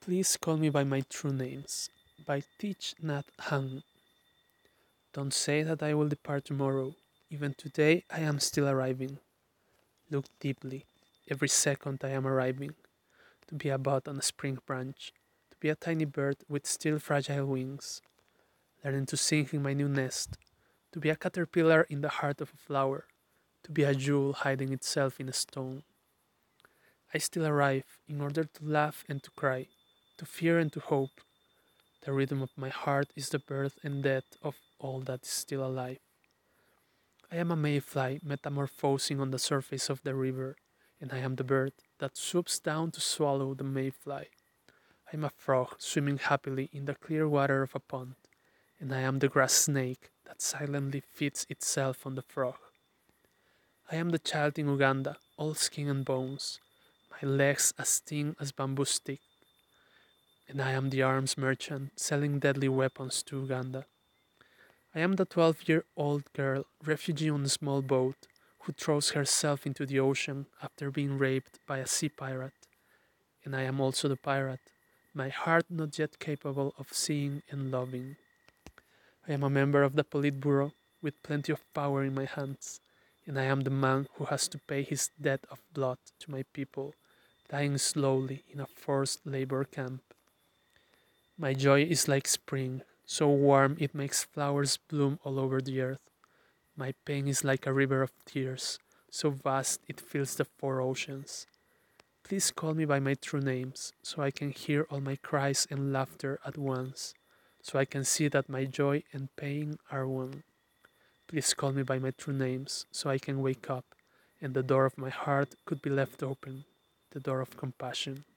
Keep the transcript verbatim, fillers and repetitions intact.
Please call me by my true names, by Thich Nhat Hanh. Don't say that I will depart tomorrow. Even today I am still arriving. Look deeply. Every second I am arriving. To be a bud on a spring branch. To be a tiny bird with still fragile wings. Learning to sing in my new nest. To be a caterpillar in the heart of a flower. To be a jewel hiding itself in a stone. I still arrive in order to laugh and to cry, to fear and to hope. The rhythm of my heart is the birth and death of all that is still alive. I am a mayfly metamorphosing on the surface of the river, and I am the bird that swoops down to swallow the mayfly. I am a frog swimming happily in the clear water of a pond, and I am the grass snake that silently feeds itself on the frog. I am the child in Uganda, all skin and bones, my legs as thin as bamboo stick, and I am the arms merchant selling deadly weapons to Uganda. I am the twelve year old girl, refugee on a small boat, who throws herself into the ocean after being raped by a sea pirate. And I am also the pirate, my heart not yet capable of seeing and loving. I am a member of the Politburo with plenty of power in my hands, and I am the man who has to pay his debt of blood to my people, dying slowly in a forced labor camp. My joy is like spring, so warm it makes flowers bloom all over the earth. My pain is like a river of tears, so vast it fills the four oceans. Please call me by my true names, so I can hear all my cries and laughter at once, so I can see that my joy and pain are one. Please call me by my true names, so I can wake up, and the door of my heart could be left open, the door of compassion.